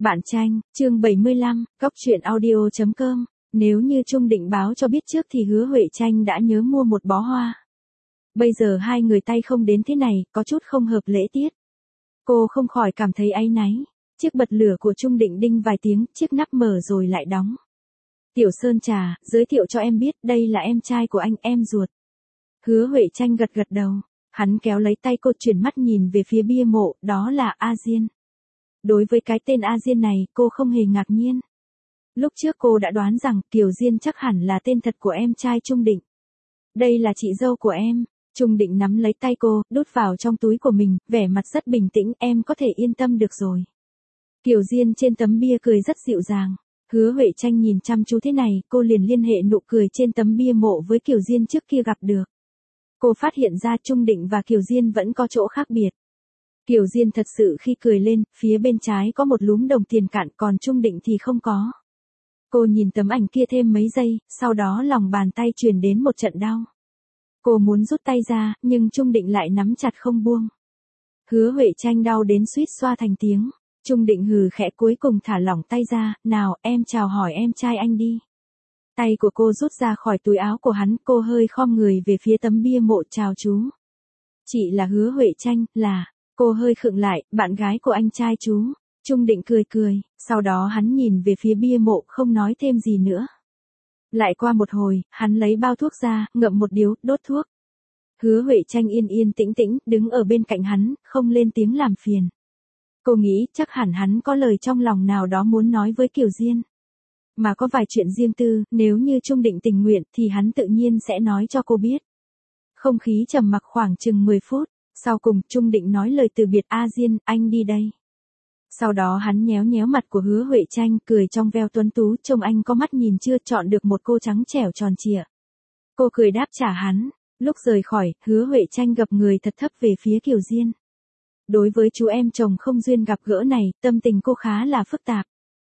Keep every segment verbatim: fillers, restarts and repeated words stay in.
Bạn tranh, chương bảy mươi lăm, góc truyện audio chấm com. Nếu như Trung Định báo cho biết trước thì Hứa Huệ Tranh đã nhớ mua một bó hoa. Bây giờ hai người tay không đến thế này, có chút không hợp lễ tiết. Cô không khỏi cảm thấy áy náy. Chiếc bật lửa của Trung Định đinh vài tiếng, chiếc nắp mở rồi lại đóng. Tiểu Sơn Trà, giới thiệu cho em biết, đây là em trai của anh, em ruột. Hứa Huệ Tranh gật gật đầu. Hắn kéo lấy tay cô, chuyển mắt nhìn về phía bia mộ, đó là A Diên. Đối với cái tên A Diên này, cô không hề ngạc nhiên. Lúc trước cô đã đoán rằng Kiều Diên chắc hẳn là tên thật của em trai Trung Định. Đây là chị dâu của em. Trung Định nắm lấy tay cô, đút vào trong túi của mình, vẻ mặt rất bình tĩnh, em có thể yên tâm được rồi. Kiều Diên trên tấm bia cười rất dịu dàng. Hứa Huệ Tranh nhìn chăm chú thế này, cô liền liên hệ nụ cười trên tấm bia mộ với Kiều Diên trước kia gặp được. Cô phát hiện ra Trung Định và Kiều Diên vẫn có chỗ khác biệt. Kiều Diên thật sự khi cười lên, phía bên trái có một lúm đồng tiền cạn, còn Trung Định thì không có. Cô nhìn tấm ảnh kia thêm mấy giây, sau đó lòng bàn tay truyền đến một trận đau. Cô muốn rút tay ra, nhưng Trung Định lại nắm chặt không buông. Hứa Huệ Tranh đau đến suýt xoa thành tiếng. Trung Định hừ khẽ cuối cùng thả lỏng tay ra, nào em chào hỏi em trai anh đi. Tay của cô rút ra khỏi túi áo của hắn, cô hơi khom người về phía tấm bia mộ, chào chú. Chị là Hứa Huệ Tranh, là... Cô hơi khựng lại, bạn gái của anh trai chú. Trung Định cười cười, sau đó hắn nhìn về phía bia mộ, không nói thêm gì nữa. Lại qua một hồi, hắn lấy bao thuốc ra, ngậm một điếu, đốt thuốc. Hứa Huệ Tranh yên yên tĩnh tĩnh, đứng ở bên cạnh hắn, không lên tiếng làm phiền. Cô nghĩ chắc hẳn hắn có lời trong lòng nào đó muốn nói với Kiều Diên. Mà có vài chuyện riêng tư, nếu như Trung Định tình nguyện thì hắn tự nhiên sẽ nói cho cô biết. Không khí trầm mặc khoảng chừng mười phút. Sau cùng, Trung Định nói lời từ biệt, A Diên, anh đi đây. Sau đó hắn nhéo nhéo mặt của Hứa Huệ Tranh, cười trong veo tuấn tú, trông anh có mắt nhìn chưa, chọn được một cô trắng trẻo tròn trịa. Cô cười đáp trả hắn. Lúc rời khỏi, Hứa Huệ Tranh gập người thật thấp về phía Kiều Diên. Đối với chú em chồng không duyên gặp gỡ này, tâm tình cô khá là phức tạp.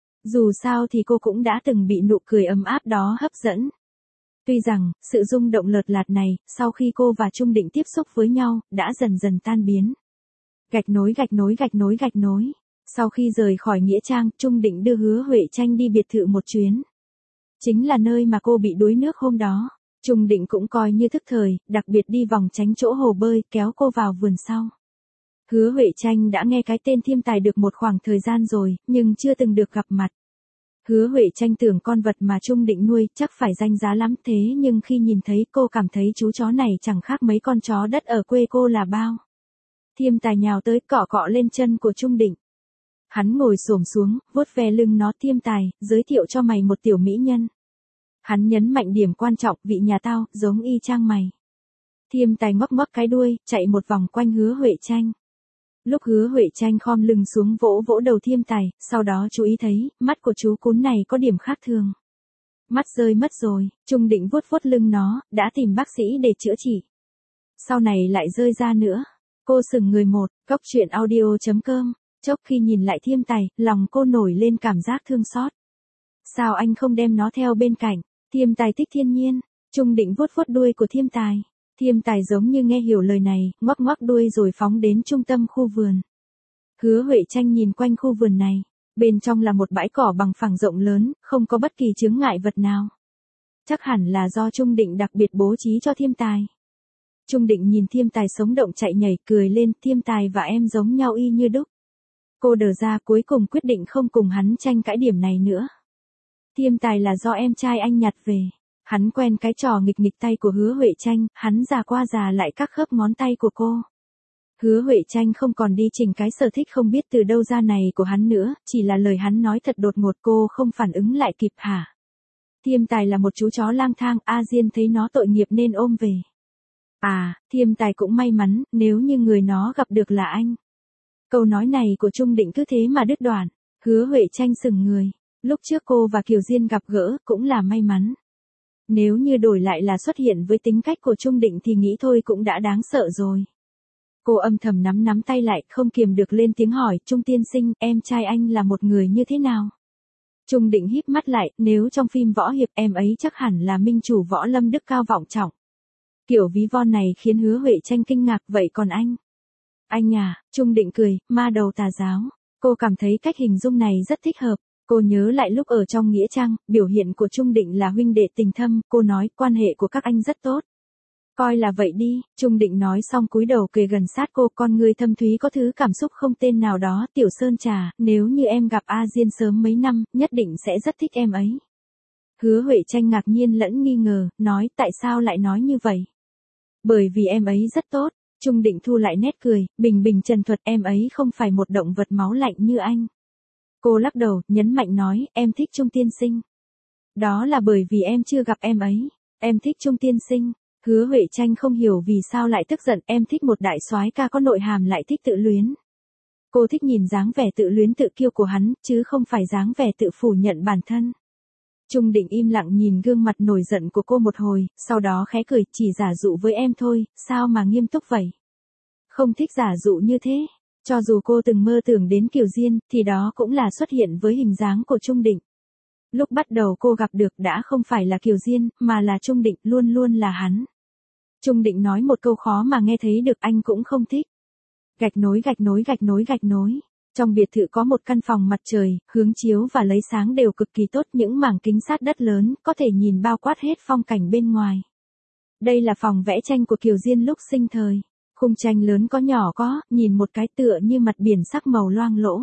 Dù sao thì cô cũng đã từng bị nụ cười ấm áp đó hấp dẫn. Tuy rằng, sự rung động lợt lạt này, sau khi cô và Trung Định tiếp xúc với nhau, đã dần dần tan biến. Gạch nối gạch nối gạch nối gạch nối. Sau khi rời khỏi Nghĩa Trang, Trung Định đưa Hứa Huệ Tranh đi biệt thự một chuyến. Chính là nơi mà cô bị đuối nước hôm đó. Trung Định cũng coi như thức thời, đặc biệt đi vòng tránh chỗ hồ bơi, kéo cô vào vườn sau. Hứa Huệ Tranh đã nghe cái tên Thiêm Tài được một khoảng thời gian rồi, nhưng chưa từng được gặp mặt. Hứa Huệ Tranh tưởng con vật mà Trung Định nuôi chắc phải danh giá lắm, thế nhưng khi nhìn thấy cô cảm thấy chú chó này chẳng khác mấy con chó đất ở quê cô là bao. Thiêm Tài nhào tới cọ cọ lên chân của Trung Định. Hắn ngồi xổm xuống, vuốt ve lưng nó, Thiêm Tài, giới thiệu cho mày một tiểu mỹ nhân. Hắn nhấn mạnh điểm quan trọng, vị nhà tao, giống y chang mày. Thiêm Tài ngoắc ngoắc cái đuôi, chạy một vòng quanh Hứa Huệ Tranh. Lúc Hứa Huệ Tranh khom lưng xuống vỗ vỗ đầu Thiêm Tài, sau đó chú ý thấy, mắt của chú cún này có điểm khác thường. Mắt rơi mất rồi, Trung Định vuốt vuốt lưng nó, đã tìm bác sĩ để chữa trị. Sau này lại rơi ra nữa. Cô sừng người một, góc truyện audio chấm com, chốc khi nhìn lại Thiêm Tài, lòng cô nổi lên cảm giác thương xót. Sao anh không đem nó theo bên cạnh? Thiêm Tài thích thiên nhiên. Trung Định vuốt vuốt đuôi của Thiêm Tài. Thiêm Tài giống như nghe hiểu lời này, ngoắc ngoắc đuôi rồi phóng đến trung tâm khu vườn. Hứa Huệ Tranh nhìn quanh khu vườn này, bên trong là một bãi cỏ bằng phẳng rộng lớn, không có bất kỳ chướng ngại vật nào. Chắc hẳn là do Trung Định đặc biệt bố trí cho Thiêm Tài. Trung Định nhìn Thiêm Tài sống động chạy nhảy, cười lên, Thiêm Tài và em giống nhau y như đúc. Cô đờ ra, cuối cùng quyết định không cùng hắn tranh cãi điểm này nữa. Thiêm Tài là do em trai anh nhặt về. Hắn quen cái trò nghịch nghịch tay của Hứa Huệ Tranh, hắn già qua già lại các khớp ngón tay của cô. Hứa Huệ Tranh không còn đi chỉnh cái sở thích không biết từ đâu ra này của hắn nữa, chỉ là lời hắn nói thật đột ngột, cô không phản ứng lại kịp hả? Thiêm Tài là một chú chó lang thang, A Diên thấy nó tội nghiệp nên ôm về. À, Thiêm Tài cũng may mắn, nếu như người nó gặp được là anh. Câu nói này của Trung Định cứ thế mà đứt đoạn. Hứa Huệ Tranh sững người. Lúc trước cô và Kiều Diên gặp gỡ cũng là may mắn. Nếu như đổi lại là xuất hiện với tính cách của Trung Định thì nghĩ thôi cũng đã đáng sợ rồi. Cô âm thầm nắm nắm tay lại, không kiềm được lên tiếng hỏi, Trung tiên sinh, em trai anh là một người như thế nào? Trung Định híp mắt lại, nếu trong phim võ hiệp em ấy chắc hẳn là minh chủ võ lâm đức cao vọng trọng. Kiểu ví von này khiến Hứa Huệ Tranh kinh ngạc, vậy còn anh? Anh à, Trung Định cười, ma đầu tà giáo. Cô cảm thấy cách hình dung này rất thích hợp. Cô nhớ lại lúc ở trong Nghĩa Trang, biểu hiện của Trung Định là huynh đệ tình thâm, cô nói quan hệ của các anh rất tốt. Coi là vậy đi, Trung Định nói xong cúi đầu kề gần sát cô, con người thâm thúy có thứ cảm xúc không tên nào đó, Tiểu Sơn Trà, nếu như em gặp A Diên sớm mấy năm, nhất định sẽ rất thích em ấy. Hứa Huệ Tranh ngạc nhiên lẫn nghi ngờ, nói tại sao lại nói như vậy? Bởi vì em ấy rất tốt, Trung Định thu lại nét cười, bình bình trần thuật em ấy không phải một động vật máu lạnh như anh. Cô lắc đầu, nhấn mạnh nói, em thích Trung tiên sinh. Đó là bởi vì em chưa gặp em ấy, em thích Trung tiên sinh. Hứa Huệ Tranh không hiểu vì sao lại tức giận, em thích một đại soái ca có nội hàm lại thích tự luyến. Cô thích nhìn dáng vẻ tự luyến tự kiêu của hắn, chứ không phải dáng vẻ tự phủ nhận bản thân. Trung Định im lặng nhìn gương mặt nổi giận của cô một hồi, sau đó khẽ cười, chỉ giả dụ với em thôi, sao mà nghiêm túc vậy? Không thích giả dụ như thế. Cho dù cô từng mơ tưởng đến Kiều Diên, thì đó cũng là xuất hiện với hình dáng của Trung Định. Lúc bắt đầu cô gặp được đã không phải là Kiều Diên, mà là Trung Định, luôn luôn là hắn. Trung Định nói một câu khó mà nghe thấy được, anh cũng không thích. Gạch nối gạch nối gạch nối gạch nối. Trong biệt thự có một căn phòng mặt trời, hướng chiếu và lấy sáng đều cực kỳ tốt, những mảng kính sát đất lớn, có thể nhìn bao quát hết phong cảnh bên ngoài. Đây là phòng vẽ tranh của Kiều Diên lúc sinh thời. Khung tranh lớn có nhỏ có, nhìn một cái tựa như mặt biển sắc màu loang lỗ.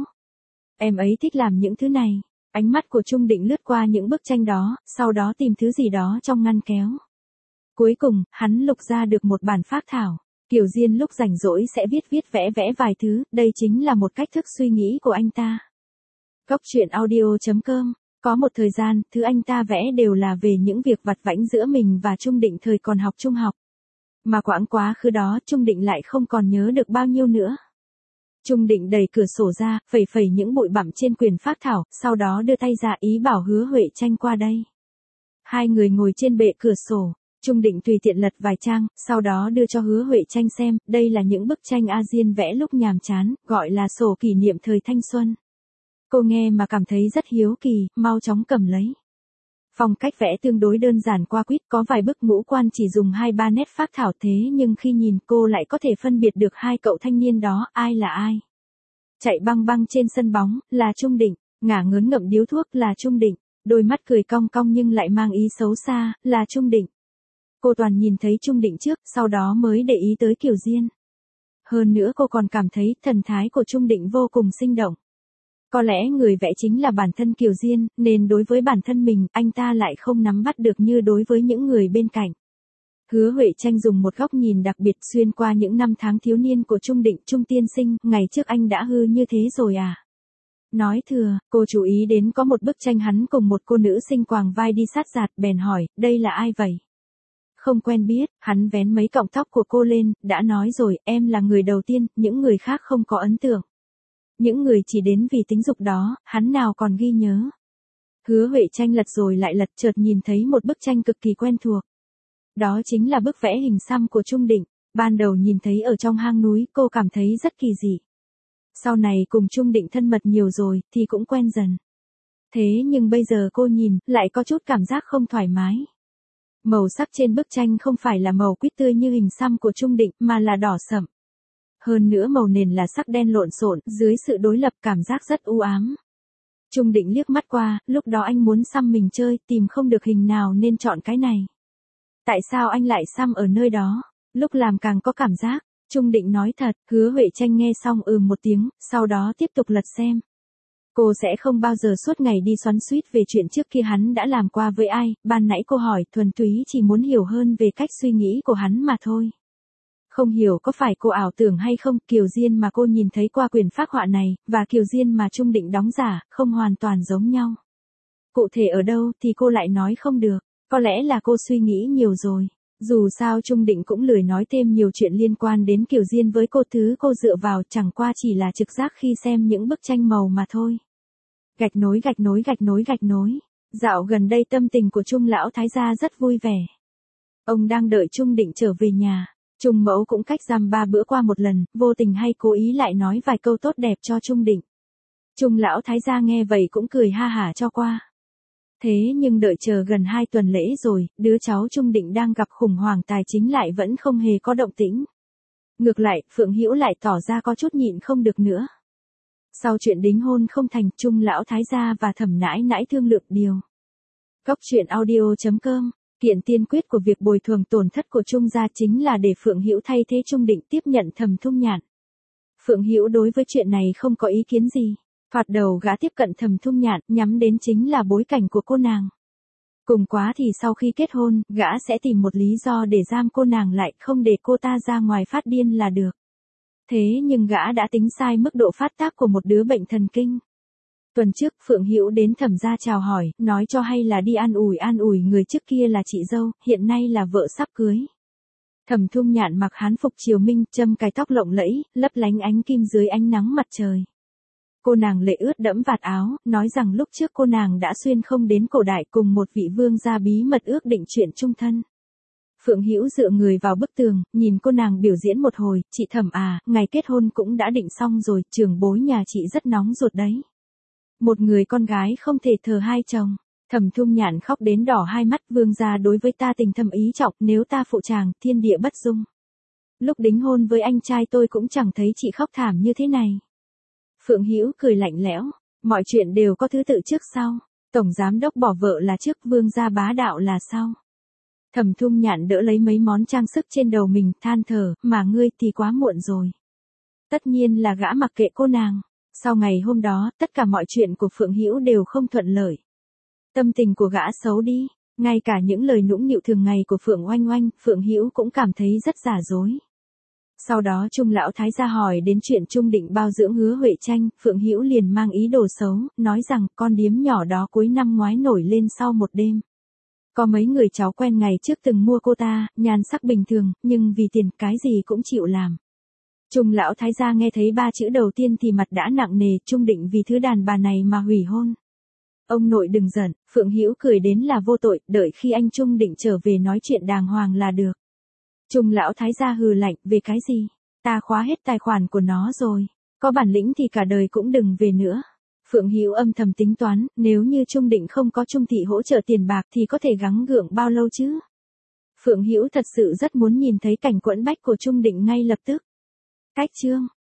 Em ấy thích làm những thứ này. Ánh mắt của Trung Định lướt qua những bức tranh đó, sau đó tìm thứ gì đó trong ngăn kéo. Cuối cùng, hắn lục ra được một bản phác thảo. Kiều Diên lúc rảnh rỗi sẽ viết viết vẽ vẽ vài thứ, đây chính là một cách thức suy nghĩ của anh ta. Góc truyện audio chấm com. Có một thời gian, thứ anh ta vẽ đều là về những việc vặt vãnh giữa mình và Trung Định thời còn học trung học. Mà quãng quá khứ đó, Trung Định lại không còn nhớ được bao nhiêu nữa. Trung Định đẩy cửa sổ ra, phẩy phẩy những bụi bặm trên quyển phác thảo, sau đó đưa tay ra ý bảo Hứa Huệ Tranh qua đây. Hai người ngồi trên bệ cửa sổ. Trung Định tùy tiện lật vài trang, sau đó đưa cho Hứa Huệ Tranh xem, đây là những bức tranh A Diên vẽ lúc nhàm chán, gọi là sổ kỷ niệm thời thanh xuân. Cô nghe mà cảm thấy rất hiếu kỳ, mau chóng cầm lấy. Phong cách vẽ tương đối đơn giản qua quýt, có vài bức ngũ quan chỉ dùng hai ba nét phác thảo thế nhưng khi nhìn cô lại có thể phân biệt được hai cậu thanh niên đó, ai là ai. Chạy băng băng trên sân bóng, là Trung Định, ngả ngớn ngậm điếu thuốc, là Trung Định, đôi mắt cười cong cong nhưng lại mang ý xấu xa, là Trung Định. Cô toàn nhìn thấy Trung Định trước, sau đó mới để ý tới Kiều Diên. Hơn nữa cô còn cảm thấy thần thái của Trung Định vô cùng sinh động. Có lẽ người vẽ chính là bản thân Kiều Diên, nên đối với bản thân mình, anh ta lại không nắm bắt được như đối với những người bên cạnh. Hứa Huệ Tranh dùng một góc nhìn đặc biệt xuyên qua những năm tháng thiếu niên của Trung Định. Trung tiên sinh, ngày trước anh đã hư như thế rồi à? Nói thừa, cô chú ý đến có một bức tranh hắn cùng một cô nữ sinh quàng vai đi sát giạt, bèn hỏi, đây là ai vậy? Không quen biết, hắn vén mấy cọng tóc của cô lên, đã nói rồi, em là người đầu tiên, những người khác không có ấn tượng. Những người chỉ đến vì tính dục đó, hắn nào còn ghi nhớ. Hứa Huệ Tranh lật rồi lại lật, chợt nhìn thấy một bức tranh cực kỳ quen thuộc. Đó chính là bức vẽ hình xăm của Trung Định. Ban đầu nhìn thấy ở trong hang núi, cô cảm thấy rất kỳ dị. Sau này cùng Trung Định thân mật nhiều rồi, thì cũng quen dần. Thế nhưng bây giờ cô nhìn, lại có chút cảm giác không thoải mái. Màu sắc trên bức tranh không phải là màu quýt tươi như hình xăm của Trung Định, mà là đỏ sẫm. Hơn nữa màu nền là sắc đen lộn xộn, dưới sự đối lập cảm giác rất u ám. Trung Định liếc mắt qua, lúc đó anh muốn xăm mình chơi, tìm không được hình nào nên chọn cái này. Tại sao anh lại xăm ở nơi đó? Lúc làm càng có cảm giác. Trung Định nói thật, Hứa Huệ Tranh nghe xong ừ một tiếng, sau đó tiếp tục lật xem. Cô sẽ không bao giờ suốt ngày đi xoắn xuýt về chuyện trước kia hắn đã làm qua với ai, ban nãy cô hỏi thuần túy chỉ muốn hiểu hơn về cách suy nghĩ của hắn mà thôi. Không hiểu có phải cô ảo tưởng hay không, Kiều Diên mà cô nhìn thấy qua quyển phác họa này, và Kiều Diên mà Trung Định đóng giả, không hoàn toàn giống nhau. Cụ thể ở đâu thì cô lại nói không được, có lẽ là cô suy nghĩ nhiều rồi. Dù sao Trung Định cũng lười nói thêm nhiều chuyện liên quan đến Kiều Diên với cô, thứ cô dựa vào chẳng qua chỉ là trực giác khi xem những bức tranh màu mà thôi. Gạch nối gạch nối gạch nối gạch nối. Dạo gần đây tâm tình của Trung lão thái gia rất vui vẻ. Ông đang đợi Trung Định trở về nhà. Trung mẫu cũng cách dăm ba bữa qua một lần, vô tình hay cố ý lại nói vài câu tốt đẹp cho Trung Định. Trung lão thái gia nghe vậy cũng cười ha hả cho qua. Thế nhưng đợi chờ gần hai tuần lễ rồi, đứa cháu Trung Định đang gặp khủng hoảng tài chính lại vẫn không hề có động tĩnh. Ngược lại, Phượng Hữu lại tỏ ra có chút nhịn không được nữa. Sau chuyện đính hôn không thành, Trung lão thái gia và Thẩm nãi nãi thương lượng điều. Góc truyện audio chấm com. Kiện tiên quyết của việc bồi thường tổn thất của Trung gia chính là để Phượng Hữu thay thế Trung Định tiếp nhận Thẩm Thung Nhạn. Phượng Hữu đối với chuyện này không có ý kiến gì. Thoạt đầu gã tiếp cận Thẩm Thung Nhạn, nhắm đến chính là bối cảnh của cô nàng. Cùng quá thì sau khi kết hôn, gã sẽ tìm một lý do để giam cô nàng lại, không để cô ta ra ngoài phát điên là được. Thế nhưng gã đã tính sai mức độ phát tác của một đứa bệnh thần kinh. Tuần trước, Phượng Hữu đến Thẩm gia chào hỏi, nói cho hay là đi an ủi an ủi người trước kia là chị dâu, hiện nay là vợ sắp cưới. Thẩm Thung Nhạn mặc hán phục triều minh, châm cái tóc lộng lẫy, lấp lánh ánh kim dưới ánh nắng mặt trời. Cô nàng lệ ướt đẫm vạt áo, nói rằng lúc trước cô nàng đã xuyên không đến cổ đại cùng một vị vương gia bí mật ước định chuyện chung thân. Phượng Hữu dựa người vào bức tường, nhìn cô nàng biểu diễn một hồi, chị Thẩm à, ngày kết hôn cũng đã định xong rồi, trưởng bối nhà chị rất nóng ruột đấy. Một người con gái không thể thờ hai chồng. Thẩm Thung Nhạn khóc đến đỏ hai mắt, vương gia đối với ta tình thâm ý trọng, nếu ta phụ chàng, thiên địa bất dung. Lúc đính hôn với anh trai tôi cũng chẳng thấy chị khóc thảm như thế này. Phượng Hữu cười lạnh lẽo, mọi chuyện đều có thứ tự trước sau, tổng giám đốc bỏ vợ là trước, vương gia bá đạo là sau. Thẩm Thung Nhạn đỡ lấy mấy món trang sức trên đầu mình, than thở, mà ngươi thì quá muộn rồi. Tất nhiên là gã mặc kệ cô nàng. Sau ngày hôm đó, tất cả mọi chuyện của Phượng Hữu đều không thuận lợi. Tâm tình của gã xấu đi, ngay cả những lời nũng nịu thường ngày của Phượng Oanh Oanh, Phượng Hữu cũng cảm thấy rất giả dối. Sau đó Trung lão thái gia hỏi đến chuyện Trung Định bao dưỡng Hứa Huệ Tranh, Phượng Hữu liền mang ý đồ xấu, nói rằng con điếm nhỏ đó cuối năm ngoái nổi lên sau một đêm. Có mấy người cháu quen ngày trước từng mua cô ta, nhan sắc bình thường, nhưng vì tiền cái gì cũng chịu làm. Trung lão thái gia nghe thấy ba chữ đầu tiên thì mặt đã nặng nề, Trung Định vì thứ đàn bà này mà hủy hôn. Ông nội đừng giận, Phượng Hữu cười đến là vô tội, đợi khi anh Trung Định trở về nói chuyện đàng hoàng là được. Trung lão thái gia hừ lạnh, về cái gì? Ta khóa hết tài khoản của nó rồi, có bản lĩnh thì cả đời cũng đừng về nữa. Phượng Hữu âm thầm tính toán, nếu như Trung Định không có Trung thị hỗ trợ tiền bạc thì có thể gắng gượng bao lâu chứ? Phượng Hữu thật sự rất muốn nhìn thấy cảnh quẫn bách của Trung Định ngay lập tức. Cách chương